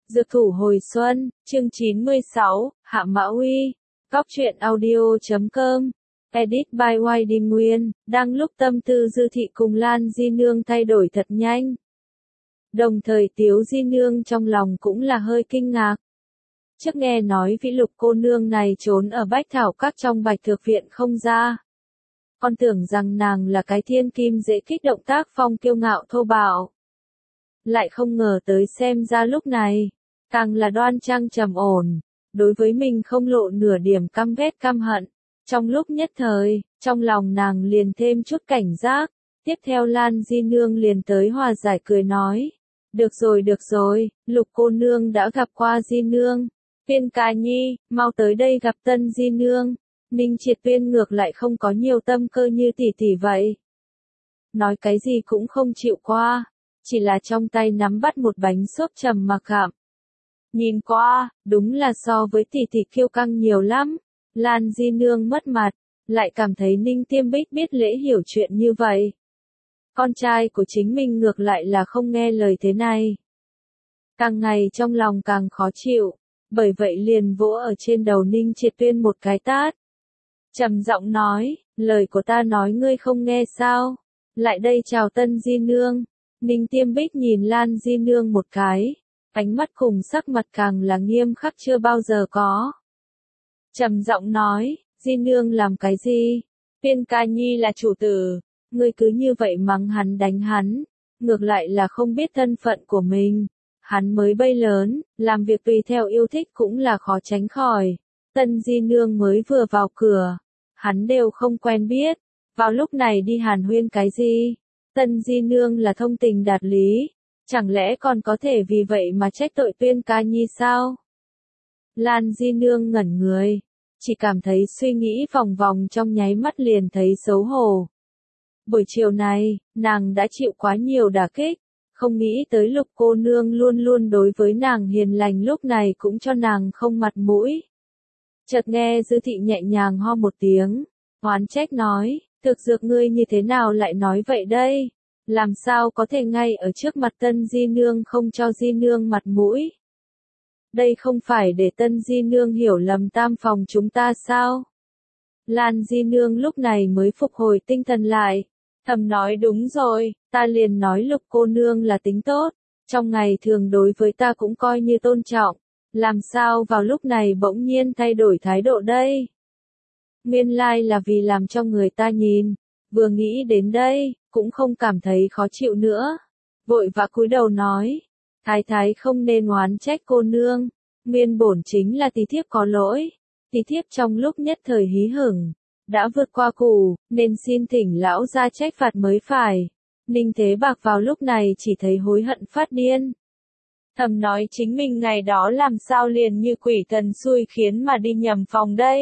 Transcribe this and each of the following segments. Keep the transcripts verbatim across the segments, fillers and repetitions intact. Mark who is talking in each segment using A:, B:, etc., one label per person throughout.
A: Dược thủ hồi xuân, chương chín mươi sáu, Hạ Mã Uy, Góc truyện audio chấm com, edit by Y D Nguyên, đang lúc tâm tư Dư Thị cùng Lan Di Nương thay đổi thật nhanh. Đồng thời Tiếu Di Nương trong lòng cũng là hơi kinh ngạc. Trước nghe nói Vĩ Lục cô nương này trốn ở Bách Thảo Các trong Bạch Thược Viện không ra. Con tưởng rằng nàng là cái thiên kim dễ kích động tác phong kiêu ngạo thô bạo. Lại không ngờ tới xem ra lúc này, càng là đoan trang trầm ổn, đối với mình không lộ nửa điểm căm ghét căm hận. Trong lúc nhất thời, trong lòng nàng liền thêm chút cảnh giác, tiếp theo Lan Di Nương liền tới hòa giải cười nói. Được rồi được rồi, Lục cô nương đã gặp qua Di Nương. Viên Ca Nhi, mau tới đây gặp Tân Di Nương. Ninh Triệt Tuyên ngược lại không có nhiều tâm cơ như tỷ tỷ vậy. Nói cái gì cũng không chịu qua, chỉ là trong tay nắm bắt một bánh xốp trầm mặc gặm. Nhìn qua, đúng là so với tỷ tỷ kiêu căng nhiều lắm. Lan Di Nương mất mặt, lại cảm thấy Ninh Tiêm Bích biết lễ hiểu chuyện như vậy. Con trai của chính mình ngược lại là không nghe lời thế này. Càng ngày trong lòng càng khó chịu, bởi vậy liền vỗ ở trên đầu Ninh Triệt Tuyên một cái tát. Trầm giọng nói, lời của ta nói ngươi không nghe sao? Lại đây chào Tân Di Nương. Ninh Tiêm Bích nhìn Lan Di Nương một cái, ánh mắt cùng sắc mặt càng là nghiêm khắc chưa bao giờ có. Trầm giọng nói, Di Nương làm cái gì? Viên Ca Nhi là chủ tử, ngươi cứ như vậy mắng hắn đánh hắn, ngược lại là không biết thân phận của mình. Hắn mới bay lớn, làm việc tùy theo yêu thích cũng là khó tránh khỏi. Tân Di Nương mới vừa vào cửa, hắn đều không quen biết, vào lúc này đi hàn huyên cái gì? Tân Di Nương là thông tình đạt lý, chẳng lẽ còn có thể vì vậy mà trách tội Viên Ca Nhi sao? Lan Di Nương ngẩn người, chỉ cảm thấy suy nghĩ vòng vòng trong nháy mắt liền thấy xấu hổ. Buổi chiều này, nàng đã chịu quá nhiều đả kích, không nghĩ tới Lục cô nương luôn luôn đối với nàng hiền lành lúc này cũng cho nàng không mặt mũi. Chợt nghe Dư Thị nhẹ nhàng ho một tiếng, oán trách nói, thực dược ngươi như thế nào lại nói vậy đây? Làm sao có thể ngay ở trước mặt Tân Di Nương không cho Di Nương mặt mũi? Đây không phải để Tân Di Nương hiểu lầm tam phòng chúng ta sao? Lan Di Nương lúc này mới phục hồi tinh thần lại, thầm nói đúng rồi, ta liền nói Lục cô nương là tính tốt, trong ngày thường đối với ta cũng coi như tôn trọng, làm sao vào lúc này bỗng nhiên thay đổi thái độ đây? Nguyên lai là vì làm cho người ta nhìn, vừa nghĩ đến đây, cũng không cảm thấy khó chịu nữa, vội vã cúi đầu nói, thái thái không nên oán trách cô nương, nguyên bổn chính là tí thiếp có lỗi, tí thiếp trong lúc nhất thời hí hửng, đã vượt qua cù, nên xin thỉnh lão ra trách phạt mới phải. Ninh Thế Bạc vào lúc này chỉ thấy hối hận phát điên. Thầm nói chính mình ngày đó làm sao liền như quỷ thần xui khiến mà đi nhầm phòng đây.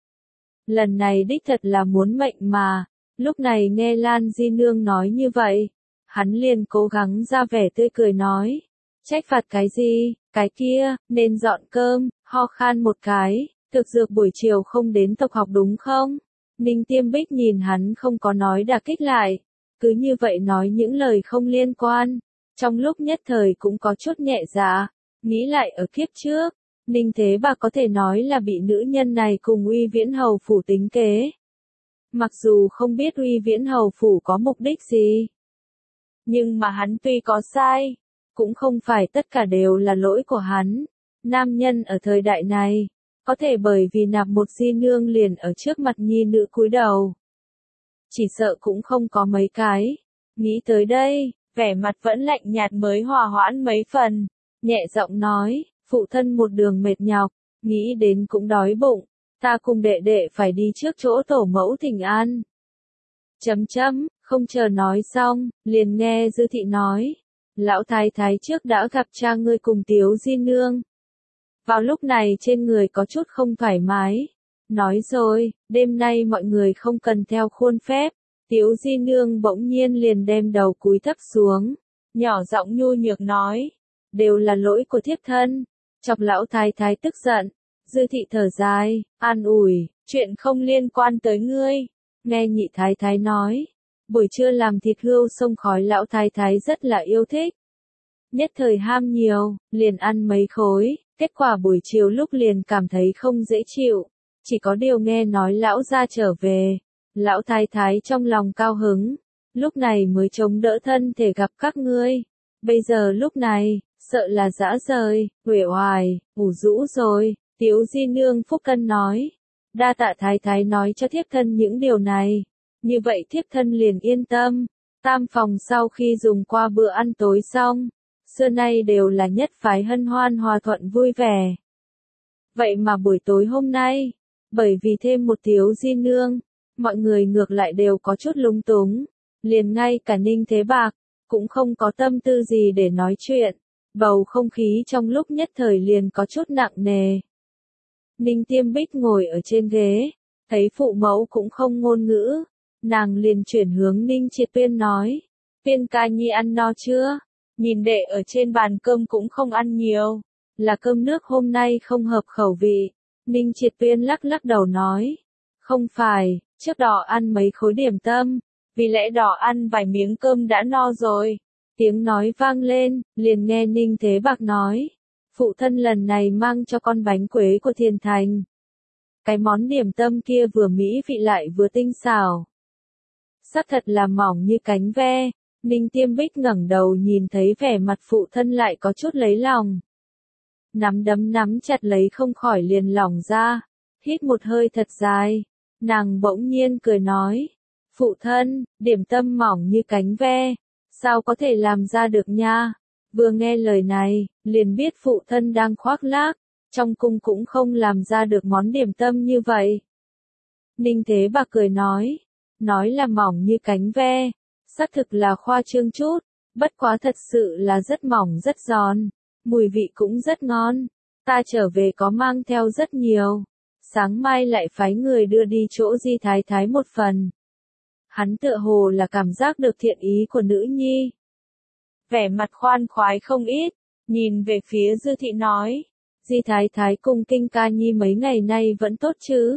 A: Lần này đích thật là muốn mệnh mà, lúc này nghe Lan Di Nương nói như vậy, hắn liền cố gắng ra vẻ tươi cười nói, trách phạt cái gì, cái kia, nên dọn cơm, ho khan một cái, thực dược buổi chiều không đến tộc học đúng không? Ninh Tiêm Bích nhìn hắn không có nói đả kích lại, cứ như vậy nói những lời không liên quan, trong lúc nhất thời cũng có chút nhẹ dạ, nghĩ lại ở kiếp trước, Ninh Thế Bạc có thể nói là bị nữ nhân này cùng Uy Viễn Hầu phủ tính kế. Mặc dù không biết Uy Viễn Hầu phủ có mục đích gì, nhưng mà hắn tuy có sai, cũng không phải tất cả đều là lỗi của hắn. Nam nhân ở thời đại này, có thể bởi vì nạp một Di Nương liền ở trước mặt nhi nữ cúi đầu. Chỉ sợ cũng không có mấy cái. Nghĩ tới đây, vẻ mặt vẫn lạnh nhạt mới hòa hoãn mấy phần, nhẹ giọng nói, phụ thân một đường mệt nhọc, nghĩ đến cũng đói bụng, ta cùng đệ đệ phải đi trước chỗ tổ mẫu thỉnh an. Chấm chấm, không chờ nói xong, liền nghe Dư Thị nói, lão thái thái trước đã gặp cha ngươi cùng Tiếu Di Nương. Vào lúc này trên người có chút không thoải mái. Nói rồi, đêm nay mọi người không cần theo khuôn phép. Tiếu Di Nương bỗng nhiên liền đem đầu cúi thấp xuống, nhỏ giọng nhu nhược nói, đều là lỗi của thiếp thân, chọc lão thái thái tức giận. Dư Thị thở dài, an ủi, chuyện không liên quan tới ngươi. Nghe nhị thái thái nói, buổi trưa làm thịt hươu xông khói lão thái thái rất là yêu thích. Nhất thời ham nhiều, liền ăn mấy khối, kết quả buổi chiều lúc liền cảm thấy không dễ chịu. Chỉ có điều nghe nói lão gia trở về, lão thái thái trong lòng cao hứng, lúc này mới chống đỡ thân thể gặp các ngươi. Bây giờ lúc này, sợ là dã rời, uể oải, ủ rũ rồi, Tiếu Di Nương Phúc Cân nói. Đa tạ thái thái nói cho thiếp thân những điều này, như vậy thiếp thân liền yên tâm. Tam phòng sau khi dùng qua bữa ăn tối xong, xưa nay đều là nhất phái hân hoan hòa thuận vui vẻ. Vậy mà buổi tối hôm nay, bởi vì thêm một Tiếu Di Nương, mọi người ngược lại đều có chút lung túng, liền ngay cả Ninh Thế Bạc, cũng không có tâm tư gì để nói chuyện, bầu không khí trong lúc nhất thời liền có chút nặng nề. Ninh Tiêm Bích ngồi ở trên ghế, thấy phụ mẫu cũng không ngôn ngữ, nàng liền chuyển hướng Ninh Triệt Tuyên nói, Tuyên ca nhi ăn no chưa? Nhìn đệ ở trên bàn cơm cũng không ăn nhiều, là cơm nước hôm nay không hợp khẩu vị. Ninh Triệt Tuyên lắc lắc đầu nói, không phải, trước đó ăn mấy khối điểm tâm, vì lẽ đó ăn vài miếng cơm đã no rồi. Tiếng nói vang lên, liền nghe Ninh Thế Bạc nói, phụ thân lần này mang cho con bánh quế của Thiền Thành. Cái món điểm tâm kia vừa mỹ vị lại vừa tinh xảo. Sắc thật là mỏng như cánh ve. Ninh Tiêm Bích ngẩng đầu nhìn thấy vẻ mặt phụ thân lại có chút lấy lòng. Nắm đấm nắm chặt lấy không khỏi liền lỏng ra, hít một hơi thật dài, nàng bỗng nhiên cười nói, phụ thân, điểm tâm mỏng như cánh ve, sao có thể làm ra được nha? Vừa nghe lời này, liền biết phụ thân đang khoác lác, trong cung cũng không làm ra được món điểm tâm như vậy. Ninh Thế Bạc cười nói, nói là mỏng như cánh ve, xác thực là khoa trương chút, bất quá thật sự là rất mỏng rất giòn, mùi vị cũng rất ngon, ta trở về có mang theo rất nhiều, sáng mai lại phái người đưa đi chỗ Di Thái Thái một phần. Hắn tựa hồ là cảm giác được thiện ý của nữ nhi. Vẻ mặt khoan khoái không ít, nhìn về phía Dư Thị nói, Di Thái Thái cùng Kinh ca nhi mấy ngày nay vẫn tốt chứ?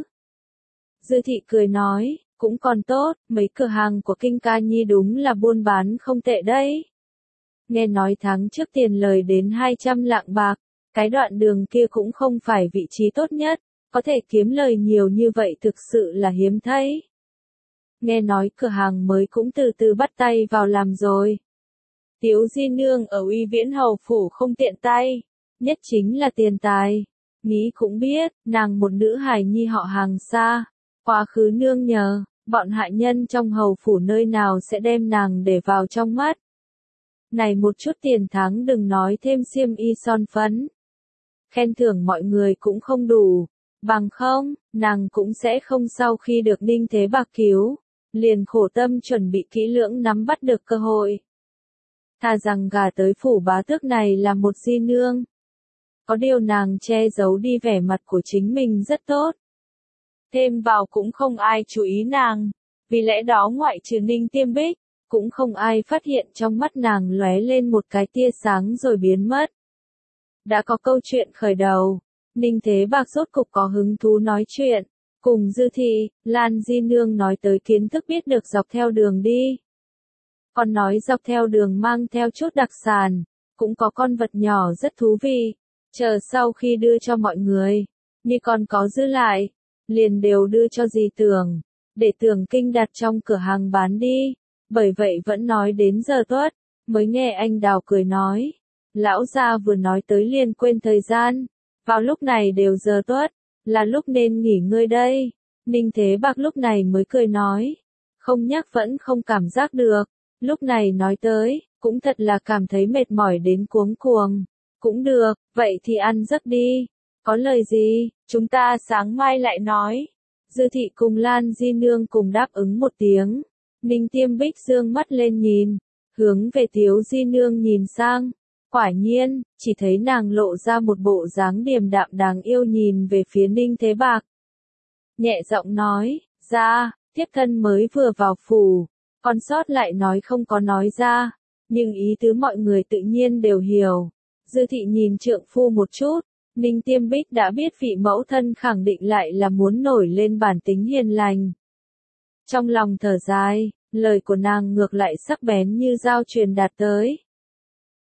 A: Dư Thị cười nói, cũng còn tốt, mấy cửa hàng của Kinh ca nhi đúng là buôn bán không tệ đấy. Nghe nói tháng trước tiền lời đến hai trăm lạng bạc, cái đoạn đường kia cũng không phải vị trí tốt nhất, có thể kiếm lời nhiều như vậy thực sự là hiếm thấy. Nghe nói cửa hàng mới cũng từ từ bắt tay vào làm rồi. Tiếu Di Nương ở Uy Viễn Hầu Phủ không tiện tay, nhất chính là tiền tài. Nghĩ cũng biết, nàng một nữ hài nhi họ Hàng xa, quá khứ nương nhờ, bọn hạ nhân trong hầu phủ nơi nào sẽ đem nàng để vào trong mắt. Này một chút tiền tháng đừng nói thêm xiêm y son phấn. Khen thưởng mọi người cũng không đủ, bằng không, nàng cũng sẽ không sau khi được Ninh Thế Bạc cứu, liền khổ tâm chuẩn bị kỹ lưỡng nắm bắt được cơ hội. Thà rằng gả tới phủ bá tước này là một di nương. Có điều nàng che giấu đi vẻ mặt của chính mình rất tốt. Thêm vào cũng không ai chú ý nàng, vì lẽ đó ngoại trừ Ninh Tiêm Bích, cũng không ai phát hiện trong mắt nàng lóe lên một cái tia sáng rồi biến mất. Đã có câu chuyện khởi đầu, Ninh Thế Bạc rốt cục có hứng thú nói chuyện, cùng Dư Thị, Lan Di Nương nói tới kiến thức biết được dọc theo đường đi. Còn nói dọc theo đường mang theo chút đặc sản, cũng có con vật nhỏ rất thú vị, chờ sau khi đưa cho mọi người, như còn có dư lại, liền đều đưa cho dì Tưởng, để Tưởng Kinh đặt trong cửa hàng bán đi, bởi vậy vẫn nói đến giờ tuất, mới nghe anh Đào cười nói, lão gia vừa nói tới liền quên thời gian, vào lúc này đều giờ tuất, là lúc nên nghỉ ngơi đây. Ninh Thế Bạc lúc này mới cười nói, không nhắc vẫn không cảm giác được, lúc này nói tới, cũng thật là cảm thấy mệt mỏi đến cuống cuồng. Cũng được, vậy thì ăn giấc đi, có lời gì, chúng ta sáng mai lại nói. Dư Thị cùng Lan Di Nương cùng đáp ứng một tiếng, Ninh Tiêm Bích dương mắt lên nhìn, hướng về Tiếu Di Nương nhìn sang. Quả nhiên, chỉ thấy nàng lộ ra một bộ dáng điềm đạm đáng yêu nhìn về phía Ninh Thế Bạc. Nhẹ giọng nói, ra, thiếp thân mới vừa vào phủ, còn sót lại nói không có nói ra, nhưng ý tứ mọi người tự nhiên đều hiểu. Dư Thị nhìn trượng phu một chút, Ninh Tiêm Bích đã biết vị mẫu thân khẳng định lại là muốn nổi lên bản tính hiền lành. Trong lòng thở dài, lời của nàng ngược lại sắc bén như dao truyền đạt tới.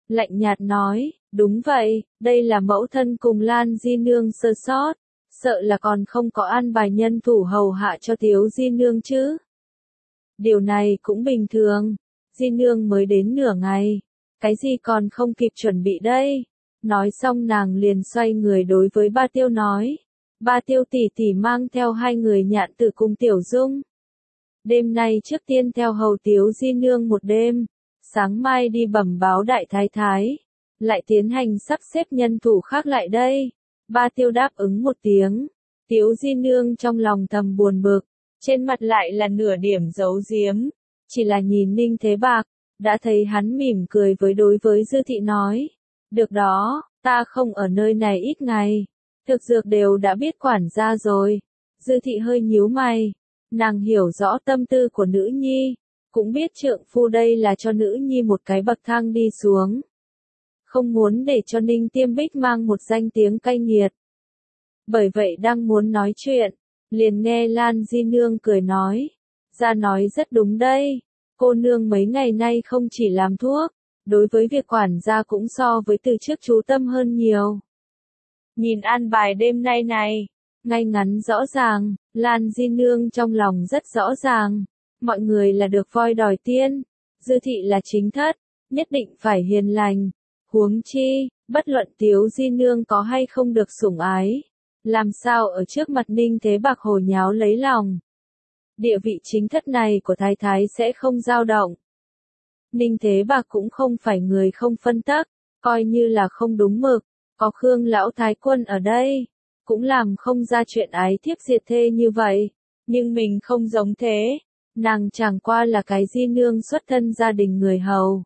A: lạnh nhạt nói, đúng vậy, đây là mẫu thân cùng Lan Di Nương sơ sót, sợ là còn không có an bài nhân thủ hầu hạ cho Tiếu Di Nương chứ. Điều này cũng bình thường, Di Nương mới đến nửa ngày, cái gì còn không kịp chuẩn bị đây. Nói xong nàng liền xoay người đối với Ba Tiêu nói, Ba Tiêu tỷ tỷ mang theo hai người Nhạn Tử cùng Tiểu Dung. Đêm nay trước tiên theo hầu Tiếu Di Nương một đêm, sáng mai đi bẩm báo đại thái thái, lại tiến hành sắp xếp nhân thủ khác lại đây. Ba Tiêu đáp ứng một tiếng, Tiếu Di Nương trong lòng thầm buồn bực, trên mặt lại là nửa điểm giấu giếm, chỉ là nhìn Ninh Thế Bạc, đã thấy hắn mỉm cười với đối với Dư Thị nói, được đó, ta không ở nơi này ít ngày, thực dược đều đã biết quản gia rồi. Dư Thị hơi nhíu mày, nàng hiểu rõ tâm tư của nữ nhi, cũng biết trượng phu đây là cho nữ nhi một cái bậc thang đi xuống. Không muốn để cho Ninh Tiêm Bích mang một danh tiếng cay nghiệt. Bởi vậy đang muốn nói chuyện, liền nghe Lan Di Nương cười nói, ra nói rất đúng đây, cô nương mấy ngày nay không chỉ làm thuốc, đối với việc quản gia cũng so với từ trước chú tâm hơn nhiều. Nhìn an bài đêm nay này, ngay ngắn rõ ràng, Lan Di Nương trong lòng rất rõ ràng, mọi người là được voi đòi tiên, Dư Thị là chính thất, nhất định phải hiền lành, huống chi, bất luận Tiếu Di Nương có hay không được sủng ái, làm sao ở trước mặt Ninh Thế Bạc hồ nháo lấy lòng. Địa vị chính thất này của thái thái sẽ không dao động. Ninh Thế Bạc cũng không phải người không phân tắc, coi như là không đúng mực, có Khương lão thái quân ở đây, cũng làm không ra chuyện ái thiếp diệt thê như vậy, nhưng mình không giống thế, nàng chẳng qua là cái Di Nương xuất thân gia đình người hầu.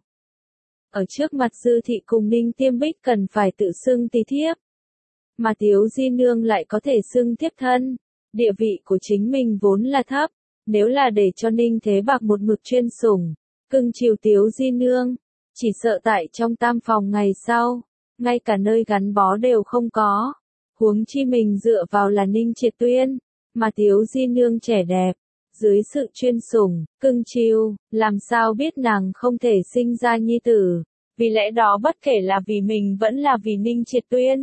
A: Ở trước mặt Dư Thị cùng Ninh Tiêm Bích cần phải tự xưng tí thiếp, mà Tiếu Di Nương lại có thể xưng thiếp thân, địa vị của chính mình vốn là thấp, nếu là để cho Ninh Thế Bạc một mực chuyên sủng, cưng chiều Tiếu Di Nương, chỉ sợ tại trong tam phòng ngày sau, ngay cả nơi gắn bó đều không có, huống chi mình dựa vào là Ninh Triệt Tuyên, mà Tiếu Di Nương trẻ đẹp, dưới sự chuyên sủng, cưng chiều, làm sao biết nàng không thể sinh ra nhi tử, vì lẽ đó bất kể là vì mình vẫn là vì Ninh Triệt Tuyên,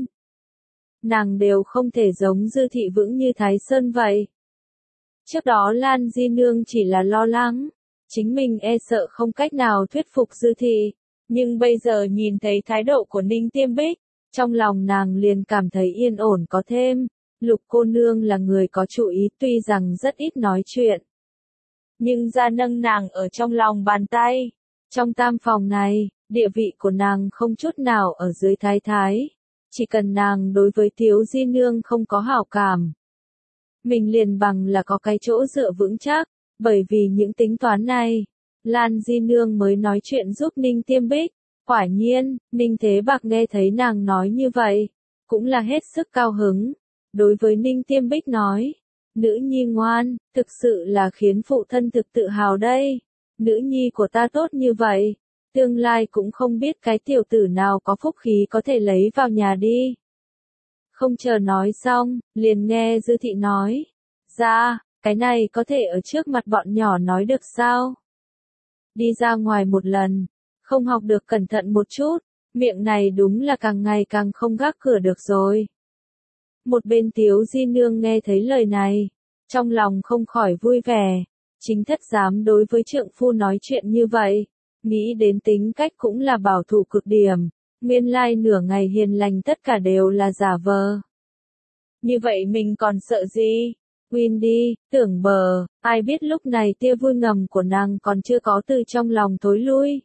A: nàng đều không thể giống Dư Thị vững như Thái Sơn vậy. Trước đó Lan Di Nương chỉ là lo lắng, chính mình e sợ không cách nào thuyết phục Dư Thị, nhưng bây giờ nhìn thấy thái độ của Ninh Tiêm Bích, trong lòng nàng liền cảm thấy yên ổn có thêm. Lục cô nương là người có chủ ý tuy rằng rất ít nói chuyện, nhưng ra nâng nàng ở trong lòng bàn tay. Trong tam phòng này, địa vị của nàng không chút nào ở dưới thái thái, chỉ cần nàng đối với Tiếu Di Nương không có hảo cảm, mình liền bằng là có cái chỗ dựa vững chắc, bởi vì những tính toán này, Lan Di Nương mới nói chuyện giúp Ninh Tiêm Bích. Quả nhiên, Ninh Thế Bạc nghe thấy nàng nói như vậy, cũng là hết sức cao hứng. Đối với Ninh Tiêm Bích nói, nữ nhi ngoan, thực sự là khiến phụ thân thực tự hào đây. Nữ nhi của ta tốt như vậy, tương lai cũng không biết cái tiểu tử nào có phúc khí có thể lấy vào nhà đi. Không chờ nói xong, liền nghe Dư Thị nói, ra, cái này có thể ở trước mặt bọn nhỏ nói được sao? Đi ra ngoài một lần, không học được cẩn thận một chút, miệng này đúng là càng ngày càng không gác cửa được rồi. Một bên Tiếu Di Nương nghe thấy lời này, trong lòng không khỏi vui vẻ, chính thất dám đối với trượng phu nói chuyện như vậy, nghĩ đến tính cách cũng là bảo thủ cực điểm, nguyên lai nửa ngày hiền lành tất cả đều là giả vờ. Như vậy mình còn sợ gì? Quên đi, tưởng bờ, ai biết lúc này tia vui ngầm của nàng còn chưa có từ trong lòng thối lui.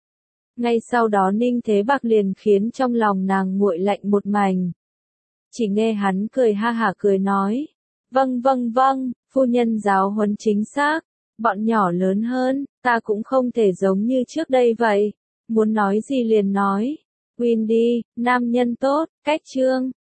A: Ngay sau đó Ninh Thế Bạc liền khiến trong lòng nàng nguội lạnh một mảnh. Chỉ nghe hắn cười ha hả cười nói, vâng vâng vâng, phu nhân giáo huấn chính xác, bọn nhỏ lớn hơn, ta cũng không thể giống như trước đây vậy, muốn nói gì liền nói, quên đi, nam nhân tốt, cách trương.